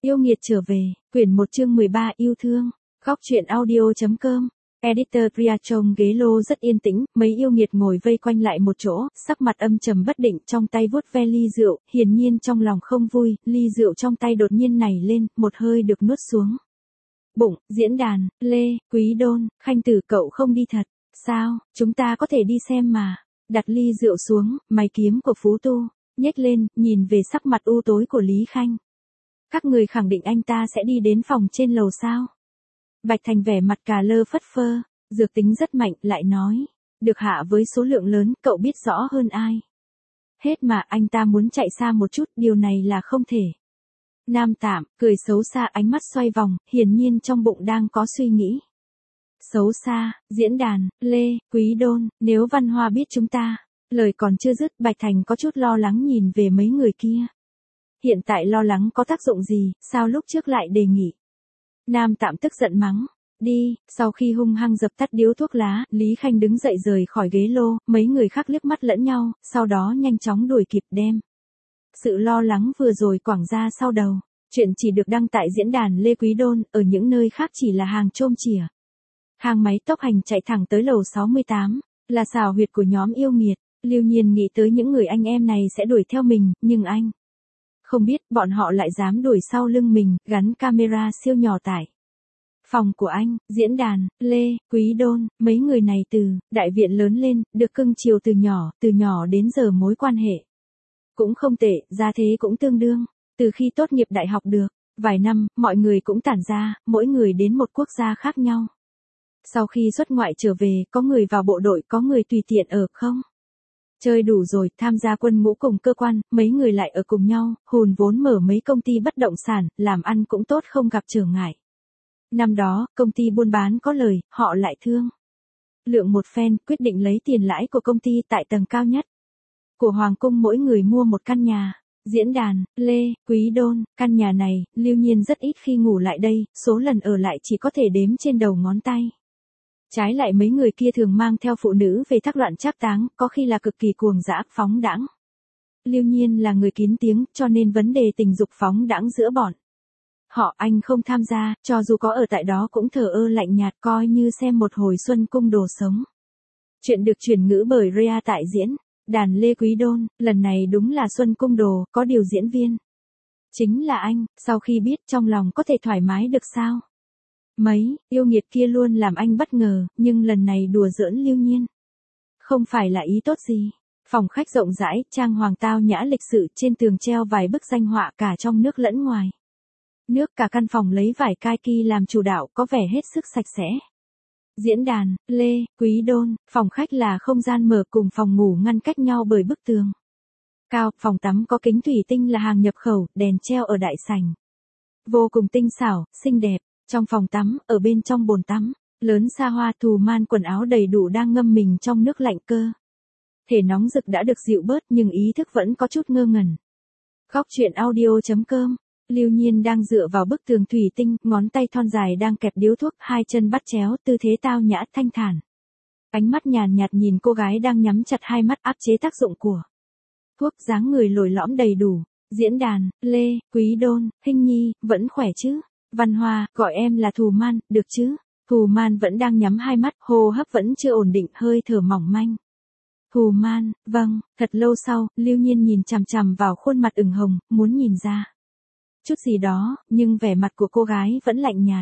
Yêu nghiệt trở về, quyển 1 chương 13 yêu thương, góc truyện audio.com. Editor Priya trông ghế lô rất yên tĩnh, mấy yêu nghiệt ngồi vây quanh lại một chỗ, sắc mặt âm trầm bất định, trong tay vuốt ve ly rượu, hiển nhiên trong lòng không vui, ly rượu trong tay đột nhiên nảy lên, một hơi được nuốt xuống. Bụng, diễn đàn, Lê, Quý Đôn, Khanh Tử, cậu không đi thật, sao, chúng ta có thể đi xem mà. Đặt ly rượu xuống, mày kiếm của Phú Tu, nhếch lên, nhìn về sắc mặt u tối của Lý Khanh. Các người khẳng định anh ta sẽ đi đến phòng trên lầu sao? Bạch Thành vẻ mặt cà lơ phất phơ, dược tính rất mạnh, lại nói. Được hạ với số lượng lớn, cậu biết rõ hơn ai. Hết mà anh ta muốn chạy xa một chút, điều này là không thể. Nam Tạm, cười xấu xa, ánh mắt xoay vòng, hiển nhiên trong bụng đang có suy nghĩ. Xấu xa, diễn đàn, Lê, Quý Đôn, nếu Văn Hoa biết chúng ta. Lời còn chưa dứt, Bạch Thành có chút lo lắng nhìn về mấy người kia. Hiện tại lo lắng có tác dụng gì, sao lúc trước lại đề nghị. Nam Tạm tức giận mắng. Đi, sau khi hung hăng dập tắt điếu thuốc lá, Lý Khanh đứng dậy rời khỏi ghế lô, mấy người khác liếc mắt lẫn nhau, sau đó nhanh chóng đuổi kịp đem. Sự lo lắng vừa rồi quẳng ra sau đầu. Chuyện chỉ được đăng tại diễn đàn Lê Quý Đôn, ở những nơi khác chỉ là hàng chôm chìa. Hàng máy tốc hành chạy thẳng tới lầu 68, là xào huyệt của nhóm yêu nghiệt. Lưu Nhiên nghĩ tới những người anh em này sẽ đuổi theo mình, nhưng anh không biết bọn họ lại dám đuổi sau lưng mình, gắn camera siêu nhỏ tải. Phòng của anh, diễn đàn, Lê, Quý Đôn, mấy người này từ đại viện lớn lên, được cưng chiều từ nhỏ đến giờ mối quan hệ. Cũng không tệ, gia thế cũng tương đương. Từ khi tốt nghiệp đại học được vài năm, mọi người cũng tản ra, mỗi người đến một quốc gia khác nhau. Sau khi xuất ngoại trở về, có người vào bộ đội, có người tùy tiện ở không. Chơi đủ rồi, tham gia quân ngũ cùng cơ quan, mấy người lại ở cùng nhau, hùn vốn mở mấy công ty bất động sản, làm ăn cũng tốt không gặp trở ngại. Năm đó, công ty buôn bán có lời, họ lại thương lượng một phen, quyết định lấy tiền lãi của công ty tại tầng cao nhất của Hoàng cung, mỗi người mua một căn nhà. Diễn đàn, Lê, Quý Đôn, căn nhà này, Lưu Nhiên rất ít khi ngủ lại đây, số lần ở lại chỉ có thể đếm trên đầu ngón tay. Trái lại mấy người kia thường mang theo phụ nữ về thác loạn trác táng, có khi là cực kỳ cuồng dã, phóng đãng. Lưu Nhiên là người kín tiếng, cho nên vấn đề tình dục phóng đãng giữa bọn họ anh không tham gia, cho dù có ở tại đó cũng thờ ơ lạnh nhạt, coi như xem một hồi Xuân Cung Đồ sống. Chuyện được chuyển ngữ bởi Rea tại diễn đàn Lê Quý Đôn, lần này đúng là Xuân Cung Đồ, có điều diễn viên chính là anh, sau khi biết trong lòng có thể thoải mái được sao? Mấy yêu nghiệt kia luôn làm anh bất ngờ, nhưng lần này đùa giỡn Lưu Nhiên không phải là ý tốt gì. Phòng khách rộng rãi, trang hoàng tao nhã lịch sự, trên tường treo vài bức danh họa cả trong nước lẫn ngoài nước, cả căn phòng lấy vải kaki làm chủ đạo, có vẻ hết sức sạch sẽ. Diễn đàn, Lê, Quý Đôn, phòng khách là không gian mở cùng phòng ngủ ngăn cách nhau bởi bức tường cao, phòng tắm có kính thủy tinh là hàng nhập khẩu, đèn treo ở đại sảnh vô cùng tinh xảo, xinh đẹp. Trong phòng tắm, ở bên trong bồn tắm lớn xa hoa, Thù Man quần áo đầy đủ đang ngâm mình trong nước lạnh, cơ thể nóng rực đã được dịu bớt nhưng ý thức vẫn có chút ngơ ngẩn. Góc truyện audio.com. Lưu Nhiên đang dựa vào bức tường thủy tinh, ngón tay thon dài đang kẹp điếu thuốc, hai chân bắt chéo, tư thế tao nhã thanh thản. Ánh mắt nhàn nhạt nhìn cô gái đang nhắm chặt hai mắt, áp chế tác dụng của thuốc, dáng người lồi lõm đầy đủ. Diễn đàn, Lê, Quý Đôn, Hinh Nhi, vẫn khỏe chứ? Văn Hoa, gọi em là Thù Man, được chứ? Thù Man vẫn đang nhắm hai mắt, hô hấp vẫn chưa ổn định, hơi thở mỏng manh. Thù Man, vâng. Thật lâu sau, Lưu Nhiên nhìn chằm chằm vào khuôn mặt ửng hồng, muốn nhìn ra chút gì đó, nhưng vẻ mặt của cô gái vẫn lạnh nhạt.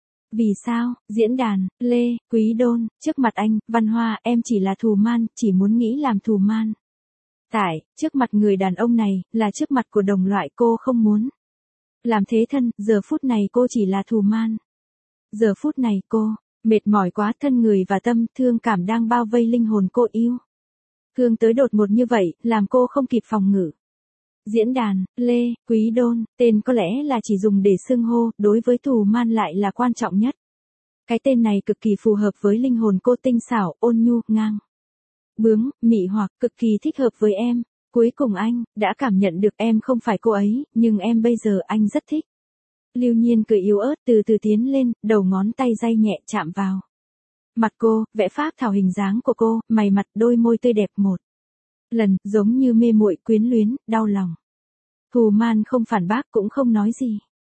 Vì sao? Diễn đàn, Lê, Quý Đôn, trước mặt anh, Văn Hoa, em chỉ là Thù Man, chỉ muốn nghĩ làm Thù Man. Tại, trước mặt người đàn ông này, là trước mặt của đồng loại, cô không muốn làm thế thân, giờ phút này cô chỉ là Thù Man. Giờ phút này cô mệt mỏi quá, thân người và tâm thương cảm đang bao vây linh hồn cô yêu thương tới đột ngột như vậy, làm cô không kịp phòng ngự. Diễn đàn, Lê, Quý Đôn, tên có lẽ là chỉ dùng để xưng hô, đối với Thù Man lại là quan trọng nhất. Cái tên này cực kỳ phù hợp với linh hồn cô, tinh xảo, ôn nhu, ngang bướng, mị hoặc, cực kỳ thích hợp với em. Cuối cùng anh đã cảm nhận được em không phải cô ấy, nhưng em bây giờ anh rất thích. Lưu Nhiên cười yếu ớt, từ từ tiến lên, đầu ngón tay day nhẹ chạm vào mặt cô, vẽ phác thảo hình dáng của cô, mày mặt, đôi môi tươi đẹp một lần, giống như mê muội, quyến luyến, đau lòng. Thù Man không phản bác cũng không nói gì.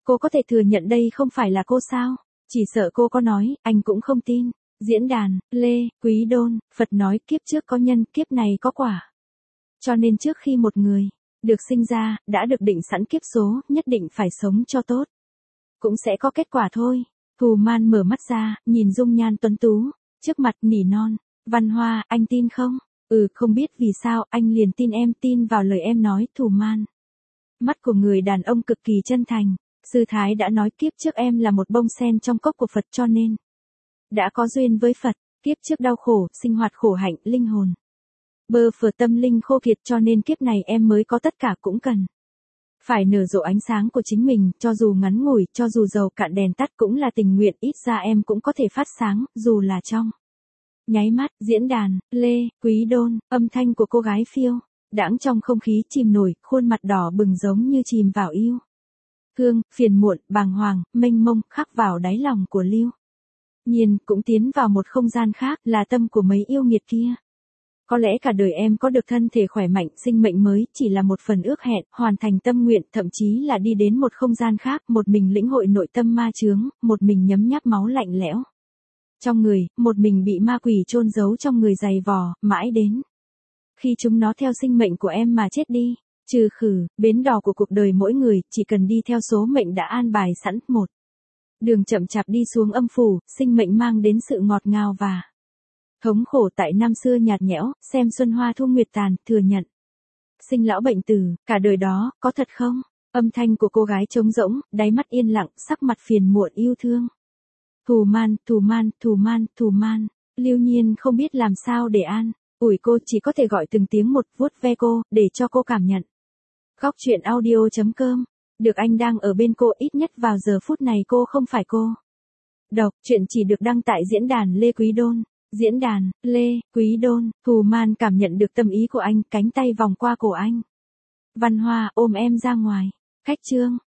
Cô có thể thừa nhận đây không phải là cô sao? Chỉ sợ cô có nói, anh cũng không tin. Diễn đàn, Lê, Quý Đôn, Phật nói kiếp trước có nhân, kiếp này có quả. Cho nên trước khi một người được sinh ra, đã được định sẵn kiếp số, nhất định phải sống cho tốt. Cũng sẽ có kết quả thôi. Thù Man mở mắt ra, nhìn dung nhan tuấn tú, trước mặt nỉ non. Văn Hoa, anh tin không? Không biết vì sao, anh liền tin em, tin vào lời em nói, Thù Man. Mắt của người đàn ông cực kỳ chân thành. Sư Thái đã nói kiếp trước em là một bông sen trong cốc của Phật cho nên đã có duyên với Phật, kiếp trước đau khổ, sinh hoạt khổ hạnh, linh hồn bơ phờ tâm linh khô kiệt cho nên kiếp này em mới có tất cả cũng cần phải nở rộ ánh sáng của chính mình, cho dù ngắn ngủi, cho dù dầu cạn đèn tắt cũng là tình nguyện, ít ra em cũng có thể phát sáng, dù là trong nháy mắt. Diễn đàn, Lê, Quý Đôn, âm thanh của cô gái phiêu đãng trong không khí chìm nổi, khuôn mặt đỏ bừng giống như chìm vào yêu thương, phiền muộn, bàng hoàng, mênh mông, khắc vào đáy lòng của Lưu Nhiên, cũng tiến vào một không gian khác, là tâm của mấy yêu nghiệt kia. Có lẽ cả đời em có được thân thể khỏe mạnh, sinh mệnh mới, chỉ là một phần ước hẹn, hoàn thành tâm nguyện, thậm chí là đi đến một không gian khác, một mình lĩnh hội nội tâm ma chướng, một mình nhấm nháp máu lạnh lẽo trong người, một mình bị ma quỷ chôn giấu trong người dày vò, mãi đến khi chúng nó theo sinh mệnh của em mà chết đi. Trừ khử, bến đò của cuộc đời mỗi người, chỉ cần đi theo số mệnh đã an bài sẵn, một đường chậm chạp đi xuống âm phủ, sinh mệnh mang đến sự ngọt ngào và thống khổ tại năm xưa nhạt nhẽo, xem xuân hoa thu nguyệt tàn, thừa nhận sinh lão bệnh tử, cả đời đó, có thật không? Âm thanh của cô gái trống rỗng, đáy mắt yên lặng, sắc mặt phiền muộn yêu thương. Thù Man, Thù Man, Thù Man, Thù Man. Lưu Nhiên không biết làm sao để an ủi cô, chỉ có thể gọi từng tiếng một, vuốt ve cô, để cho cô cảm nhận. Góc truyện audio.com. Được anh đang ở bên cô, ít nhất vào giờ phút này cô không phải cô độc. Chuyện chỉ được đăng tại diễn đàn Lê Quý Đôn. Diễn đàn, Lê, Quý Đôn. Thù Man cảm nhận được tâm ý của anh, cánh tay vòng qua cổ anh. Văn Hoa, ôm em ra ngoài. Khách trương.